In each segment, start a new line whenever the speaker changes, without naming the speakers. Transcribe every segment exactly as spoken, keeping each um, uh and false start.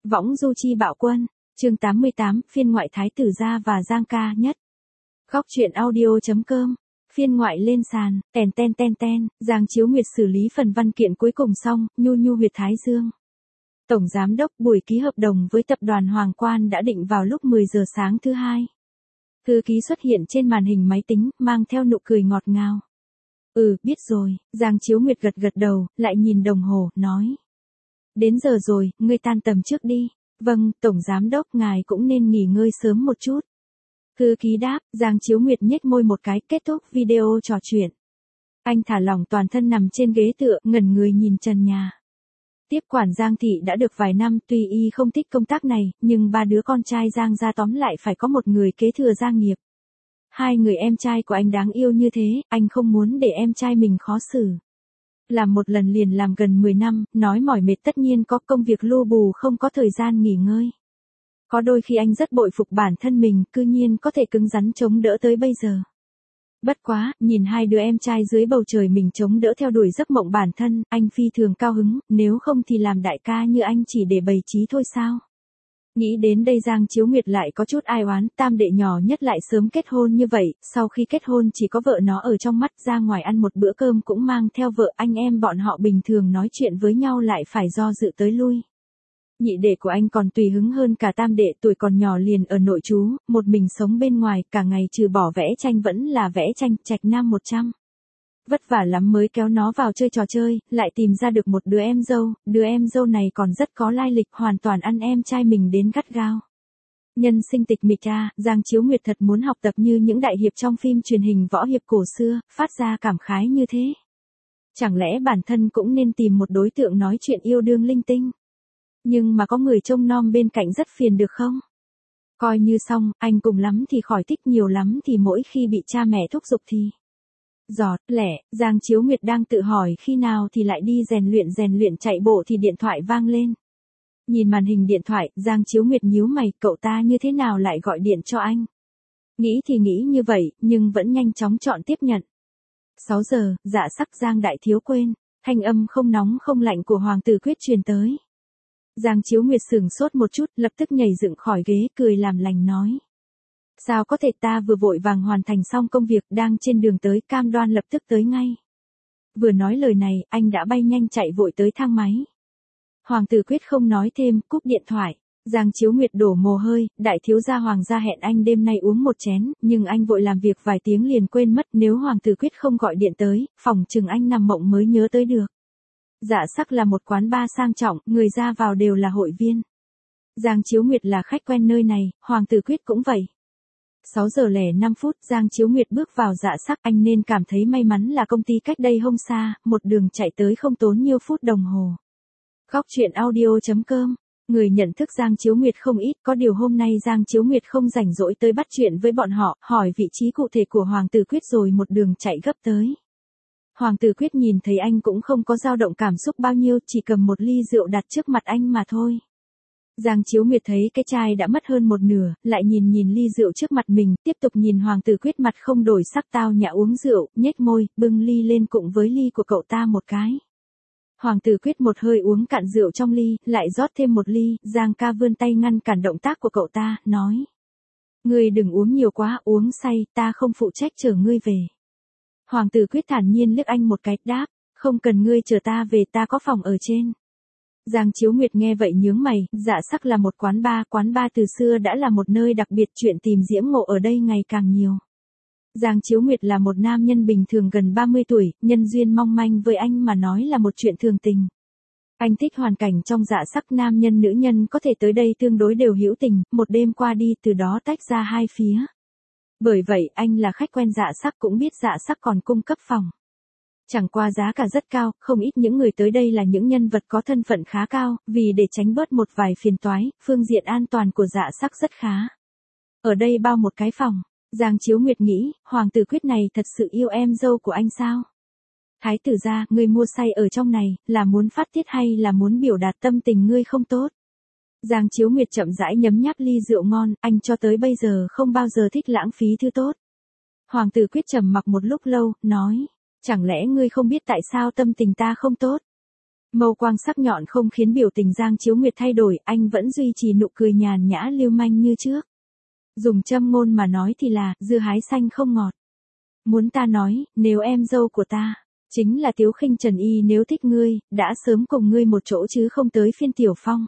Võng du chi bạo quân, chương tám mươi tám, phiên ngoại Thái tử gia và Giang ca nhất. Góc truyện audio.com, phiên ngoại lên sàn, tèn ten ten ten, Giang Chiếu Nguyệt xử lý phần văn kiện cuối cùng xong, nhu nhu huyệt Thái Dương. Tổng Giám đốc buổi ký hợp đồng với tập đoàn Hoàng Quan đã định vào lúc mười giờ sáng thứ hai. Thư ký xuất hiện trên màn hình máy tính, mang theo nụ cười ngọt ngào. Ừ, biết rồi, Giang Chiếu Nguyệt gật gật đầu, lại nhìn đồng hồ, nói. Đến giờ rồi, ngươi tan tầm trước đi. Vâng, Tổng Giám đốc, ngài cũng nên nghỉ ngơi sớm một chút. Thư ký đáp, Giang Chiếu Nguyệt nhếch môi một cái, kết thúc video trò chuyện. Anh thả lỏng toàn thân nằm trên ghế tựa, ngẩn người nhìn trần nhà. Tiếp quản Giang thị đã được vài năm, tuy y không thích công tác này, nhưng ba đứa con trai Giang gia tóm lại phải có một người kế thừa gia nghiệp. Hai người em trai của anh đáng yêu như thế, anh không muốn để em trai mình khó xử. Làm một lần liền làm gần mười năm, nói mỏi mệt tất nhiên có, công việc lu bù không có thời gian nghỉ ngơi. Có đôi khi anh rất bội phục bản thân mình, cư nhiên có thể cứng rắn chống đỡ tới bây giờ. Bất quá, nhìn hai đứa em trai dưới bầu trời mình chống đỡ theo đuổi giấc mộng bản thân, anh phi thường cao hứng, nếu không thì làm đại ca như anh chỉ để bày trí thôi sao? Nghĩ đến đây Giang Chiếu Nguyệt lại có chút ai oán, tam đệ nhỏ nhất lại sớm kết hôn như vậy, sau khi kết hôn chỉ có vợ nó ở trong mắt, ra ngoài ăn một bữa cơm cũng mang theo vợ, anh em bọn họ bình thường nói chuyện với nhau lại phải do dự tới lui. Nhị đệ của anh còn tùy hứng hơn cả tam đệ, tuổi còn nhỏ liền ở nội trú, một mình sống bên ngoài, cả ngày trừ bỏ vẽ tranh vẫn là vẽ tranh, trạch nam một trăm. Vất vả lắm mới kéo nó vào chơi trò chơi, lại tìm ra được một đứa em dâu, đứa em dâu này còn rất có lai lịch, hoàn toàn ăn em trai mình đến gắt gao. Nhân sinh tịch mịch a, Giang Chiếu Nguyệt thật muốn học tập như những đại hiệp trong phim truyền hình võ hiệp cổ xưa, phát ra cảm khái như thế. Chẳng lẽ bản thân cũng nên tìm một đối tượng nói chuyện yêu đương linh tinh? Nhưng mà có người trông nom bên cạnh rất phiền được không? Coi như xong, anh cùng lắm thì khỏi thích, nhiều lắm thì mỗi khi bị cha mẹ thúc giục thì giọt, lẻ, Giang Chiếu Nguyệt đang tự hỏi khi nào thì lại đi rèn luyện rèn luyện chạy bộ thì điện thoại vang lên. Nhìn màn hình điện thoại, Giang Chiếu Nguyệt nhíu mày, cậu ta như thế nào lại gọi điện cho anh? Nghĩ thì nghĩ như vậy, nhưng vẫn nhanh chóng chọn tiếp nhận. sáu giờ, dạ sắc Giang đại thiếu quên, thanh âm không nóng không lạnh của Hoàng tử Quyết truyền tới. Giang Chiếu Nguyệt sửng sốt một chút, lập tức nhảy dựng khỏi ghế, cười làm lành nói. Sao có thể, ta vừa vội vàng hoàn thành xong công việc, đang trên đường tới, cam đoan lập tức tới ngay. Vừa nói lời này, anh đã bay nhanh chạy vội tới thang máy. Hoàng tử Quyết không nói thêm, cúp điện thoại. Giang Chiếu Nguyệt đổ mồ hôi, đại thiếu gia Hoàng gia hẹn anh đêm nay uống một chén, nhưng anh vội làm việc vài tiếng liền quên mất, nếu Hoàng tử Quyết không gọi điện tới, phòng chừng anh nằm mộng mới nhớ tới được. Dạ sắc là một quán bar sang trọng, người ra vào đều là hội viên. Giang Chiếu Nguyệt là khách quen nơi này, Hoàng tử Quyết cũng vậy. sáu giờ lẻ năm phút, Giang Chiếu Nguyệt bước vào dạ sắc, anh nên cảm thấy may mắn là công ty cách đây không xa, một đường chạy tới không tốn nhiêu phút đồng hồ. Góc truyện audio.com, người nhận thức Giang Chiếu Nguyệt không ít, có điều hôm nay Giang Chiếu Nguyệt không rảnh rỗi tới bắt chuyện với bọn họ, hỏi vị trí cụ thể của Hoàng tử Quyết rồi một đường chạy gấp tới. Hoàng tử Quyết nhìn thấy anh cũng không có dao động cảm xúc bao nhiêu, chỉ cầm một ly rượu đặt trước mặt anh mà thôi. Giang Chiếu Nguyệt thấy cái chai đã mất hơn một nửa, lại nhìn nhìn ly rượu trước mặt mình, tiếp tục nhìn Hoàng tử Quyết mặt không đổi sắc tao nhã uống rượu, nhếch môi, bưng ly lên cùng với ly của cậu ta một cái. Hoàng tử Quyết một hơi uống cạn rượu trong ly, lại rót thêm một ly, Giang ca vươn tay ngăn cản động tác của cậu ta, nói. Ngươi đừng uống nhiều quá, uống say, ta không phụ trách chở ngươi về. Hoàng tử Quyết thản nhiên liếc anh một cái, đáp, không cần ngươi chở ta về, ta có phòng ở trên. Giang Chiếu Nguyệt nghe vậy nhướng mày, dạ sắc là một quán bar, quán bar từ xưa đã là một nơi đặc biệt, chuyện tìm diễm ngộ ở đây ngày càng nhiều. Giang Chiếu Nguyệt là một nam nhân bình thường gần ba mươi tuổi, nhân duyên mong manh với anh mà nói là một chuyện thường tình. Anh thích hoàn cảnh trong dạ sắc, nam nhân nữ nhân có thể tới đây tương đối đều hữu tình, một đêm qua đi từ đó tách ra hai phía. Bởi vậy anh là khách quen dạ sắc cũng biết dạ sắc còn cung cấp phòng. Chẳng qua giá cả rất cao, không ít những người tới đây là những nhân vật có thân phận khá cao, vì để tránh bớt một vài phiền toái, phương diện an toàn của dạ sắc rất khá. Ở đây bao một cái phòng, Giang Chiếu Nguyệt nghĩ, Hoàng tử Quyết này thật sự yêu em dâu của anh sao? Thái tử gia, ngươi mua say ở trong này, là muốn phát tiết hay là muốn biểu đạt tâm tình ngươi không tốt? Giang Chiếu Nguyệt chậm rãi nhấm nháp ly rượu ngon, anh cho tới bây giờ không bao giờ thích lãng phí thứ tốt. Hoàng tử Quyết trầm mặc một lúc lâu, nói, chẳng lẽ ngươi không biết tại sao tâm tình ta không tốt? Mâu quang sắc nhọn không khiến biểu tình Giang Chiếu Nguyệt thay đổi, anh vẫn duy trì nụ cười nhàn nhã lưu manh như trước. Dùng châm ngôn mà nói thì là, dưa hái xanh không ngọt. Muốn ta nói, nếu em dâu của ta, chính là Tiếu Khinh Trần Y nếu thích ngươi, đã sớm cùng ngươi một chỗ chứ không tới phiên Tiểu Phong.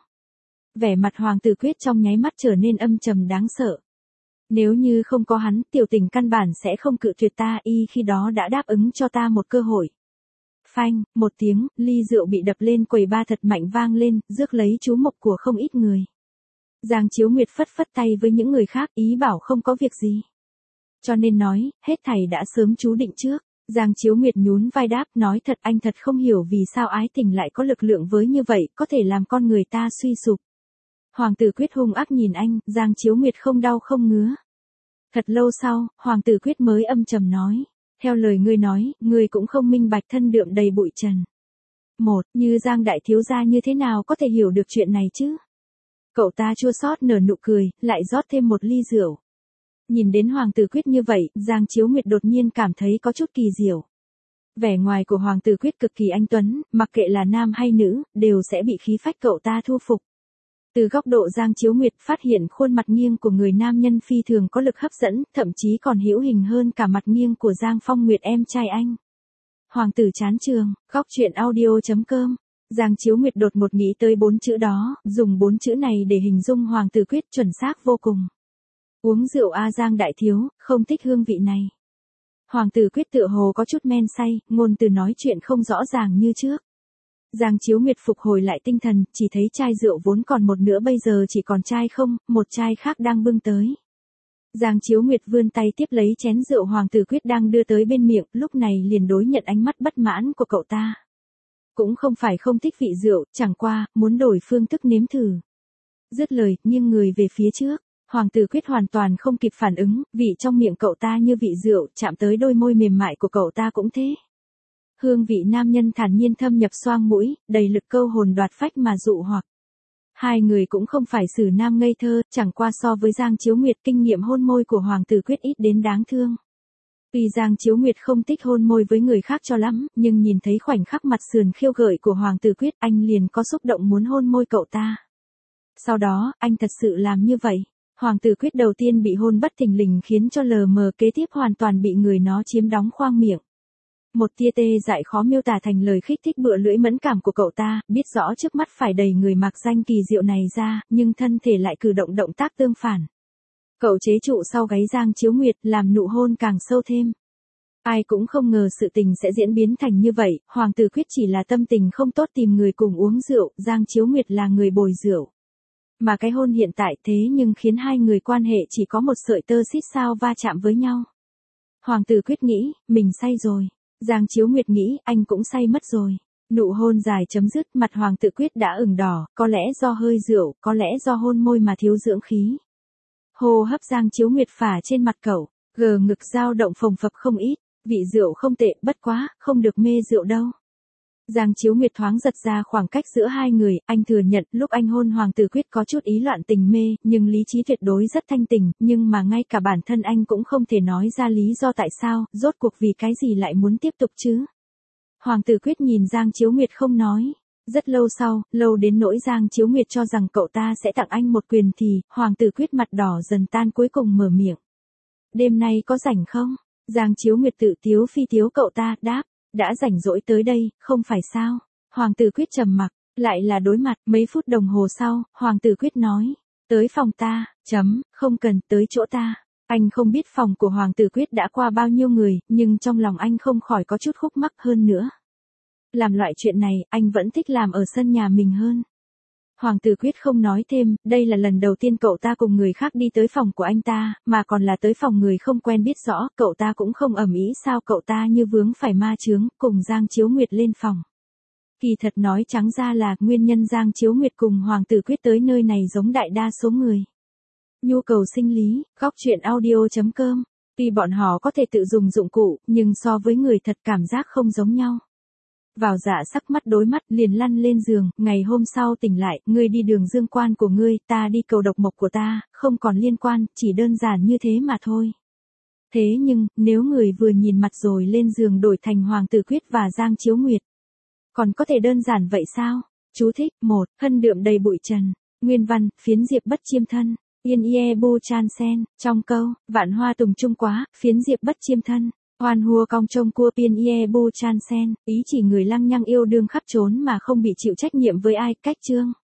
Vẻ mặt Hoàng Tử Quyết trong nháy mắt trở nên âm trầm đáng sợ. Nếu như không có hắn, Tiểu Tình căn bản sẽ không cự tuyệt ta, y khi đó đã đáp ứng cho ta một cơ hội. Phanh, một tiếng, ly rượu bị đập lên quầy ba thật mạnh vang lên, rước lấy chú mục của không ít người. Giang Chiếu Nguyệt phất phất tay với những người khác, ý bảo không có việc gì. Cho nên nói, hết thảy đã sớm chú định trước. Giang Chiếu Nguyệt nhún vai đáp, nói thật anh thật không hiểu vì sao ái tình lại có lực lượng với như vậy, có thể làm con người ta suy sụp. Hoàng Tử Quyết hung ác nhìn anh, Giang Chiếu Nguyệt không đau không ngứa. Thật lâu sau, Hoàng Tử Quyết mới âm trầm nói, theo lời ngươi nói, ngươi cũng không minh bạch thân đượm đầy bụi trần. Một, như Giang đại thiếu gia như thế nào có thể hiểu được chuyện này chứ? Cậu ta chua xót nở nụ cười, lại rót thêm một ly rượu. Nhìn đến Hoàng Tử Quyết như vậy, Giang Chiếu Nguyệt đột nhiên cảm thấy có chút kỳ diệu. Vẻ ngoài của Hoàng Tử Quyết cực kỳ anh tuấn, mặc kệ là nam hay nữ, đều sẽ bị khí phách cậu ta thu phục. Từ góc độ Giang Chiếu Nguyệt phát hiện khuôn mặt nghiêng của người nam nhân phi thường có lực hấp dẫn, thậm chí còn hữu hình hơn cả mặt nghiêng của Giang Phong Nguyệt em trai anh. Hoàng tử chán trường, góc truyện audio chấm com. Giang Chiếu Nguyệt đột ngột nghĩ tới bốn chữ đó, dùng bốn chữ này để hình dung Hoàng Tử Quyết chuẩn xác vô cùng. Uống rượu a Giang đại thiếu, không thích hương vị này. Hoàng Tử Quyết tựa hồ có chút men say, ngôn từ nói chuyện không rõ ràng như trước. Giang Chiếu Nguyệt phục hồi lại tinh thần, chỉ thấy chai rượu vốn còn một nửa bây giờ chỉ còn chai không, một chai khác đang bưng tới. Giang Chiếu Nguyệt vươn tay tiếp lấy chén rượu Hoàng Tử Quyết đang đưa tới bên miệng, lúc này liền đối nhận ánh mắt bất mãn của cậu ta. Cũng không phải không thích vị rượu, chẳng qua, muốn đổi phương thức nếm thử. Dứt lời, nghiêng người về phía trước, Hoàng Tử Quyết hoàn toàn không kịp phản ứng, vị trong miệng cậu ta như vị rượu, chạm tới đôi môi mềm mại của cậu ta cũng thế. Hương vị nam nhân thản nhiên thâm nhập xoang mũi, đầy lực câu hồn đoạt phách mà dụ hoặc. Hai người cũng không phải xử nam ngây thơ, chẳng qua so với Giang Chiếu Nguyệt kinh nghiệm hôn môi của Hoàng Tử Quyết ít đến đáng thương. Tuy Giang Chiếu Nguyệt không thích hôn môi với người khác cho lắm, nhưng nhìn thấy khoảnh khắc mặt sườn khiêu gợi của Hoàng Tử Quyết anh liền có xúc động muốn hôn môi cậu ta. Sau đó, anh thật sự làm như vậy. Hoàng Tử Quyết đầu tiên bị hôn bất thình lình khiến cho lờ mờ kế tiếp hoàn toàn bị người nó chiếm đóng khoang miệng. Một tia tê dại khó miêu tả thành lời khích thích bựa lưỡi mẫn cảm của cậu ta, biết rõ trước mắt phải đầy người mặc danh kỳ diệu này ra, nhưng thân thể lại cử động động tác tương phản. Cậu chế trụ sau gáy Giang Chiếu Nguyệt, làm nụ hôn càng sâu thêm. Ai cũng không ngờ sự tình sẽ diễn biến thành như vậy, Hoàng Tử Quyết chỉ là tâm tình không tốt tìm người cùng uống rượu, Giang Chiếu Nguyệt là người bồi rượu. Mà cái hôn hiện tại thế nhưng khiến hai người quan hệ chỉ có một sợi tơ xít sao va chạm với nhau. Hoàng Tử Quyết nghĩ, mình say rồi. Giang Chiếu Nguyệt nghĩ, anh cũng say mất rồi. Nụ hôn dài chấm dứt, mặt Hoàng Tử Quyết đã ửng đỏ, có lẽ do hơi rượu, có lẽ do hôn môi mà thiếu dưỡng khí. Hô hấp Giang Chiếu Nguyệt phả trên mặt cậu, gờ ngực dao động phồng phập không ít, vị rượu không tệ, bất quá, không được mê rượu đâu. Giang Chiếu Nguyệt thoáng giật ra khoảng cách giữa hai người, anh thừa nhận lúc anh hôn Hoàng Tử Quyết có chút ý loạn tình mê, nhưng lý trí tuyệt đối rất thanh tỉnh, nhưng mà ngay cả bản thân anh cũng không thể nói ra lý do tại sao, rốt cuộc vì cái gì lại muốn tiếp tục chứ. Hoàng Tử Quyết nhìn Giang Chiếu Nguyệt không nói. Rất lâu sau, lâu đến nỗi Giang Chiếu Nguyệt cho rằng cậu ta sẽ tặng anh một quyền thì, Hoàng Tử Quyết mặt đỏ dần tan cuối cùng mở miệng. Đêm nay có rảnh không? Giang Chiếu Nguyệt tự tiếu phi tiếu cậu ta, đáp. Đã rảnh rỗi tới đây, không phải sao? Hoàng Tử Quyết trầm mặc, lại là đối mặt, mấy phút đồng hồ sau, Hoàng Tử Quyết nói, tới phòng ta, chấm, không cần, tới chỗ ta. Anh không biết phòng của Hoàng Tử Quyết đã qua bao nhiêu người, nhưng trong lòng anh không khỏi có chút khúc mắc hơn nữa. Làm loại chuyện này, anh vẫn thích làm ở sân nhà mình hơn. Hoàng Tử Quyết không nói thêm, đây là lần đầu tiên cậu ta cùng người khác đi tới phòng của anh ta, mà còn là tới phòng người không quen biết rõ, cậu ta cũng không ầm ĩ sao cậu ta như vướng phải ma chướng, cùng Giang Chiếu Nguyệt lên phòng. Kỳ thật nói trắng ra là, nguyên nhân Giang Chiếu Nguyệt cùng Hoàng Tử Quyết tới nơi này giống đại đa số người. Nhu cầu sinh lý, góc truyện audio chấm com. Tuy bọn họ có thể tự dùng dụng cụ, nhưng so với người thật cảm giác không giống nhau. Vào dạ sắc mắt đối mắt liền lăn lên giường, ngày hôm sau tỉnh lại, ngươi đi đường dương quan của ngươi, ta đi cầu độc mộc của ta, không còn liên quan, chỉ đơn giản như thế mà thôi. Thế nhưng, nếu người vừa nhìn mặt rồi lên giường đổi thành Hoàng Tử Quyết và Giang Chiếu Nguyệt, Còn có thể đơn giản vậy sao? Chú thích, một, hân đượm đầy bụi trần. Nguyên văn, phiến diệp bất chiêm thân. Yên ie bu chan sen, trong câu, vạn hoa tùng trung quá, phiến diệp bất chiêm thân. Hoan hua cong trông cua piên ie bu chan sen, ý chỉ người lăng nhăng yêu đương khắp trốn mà không bị chịu trách nhiệm với ai, cách chương.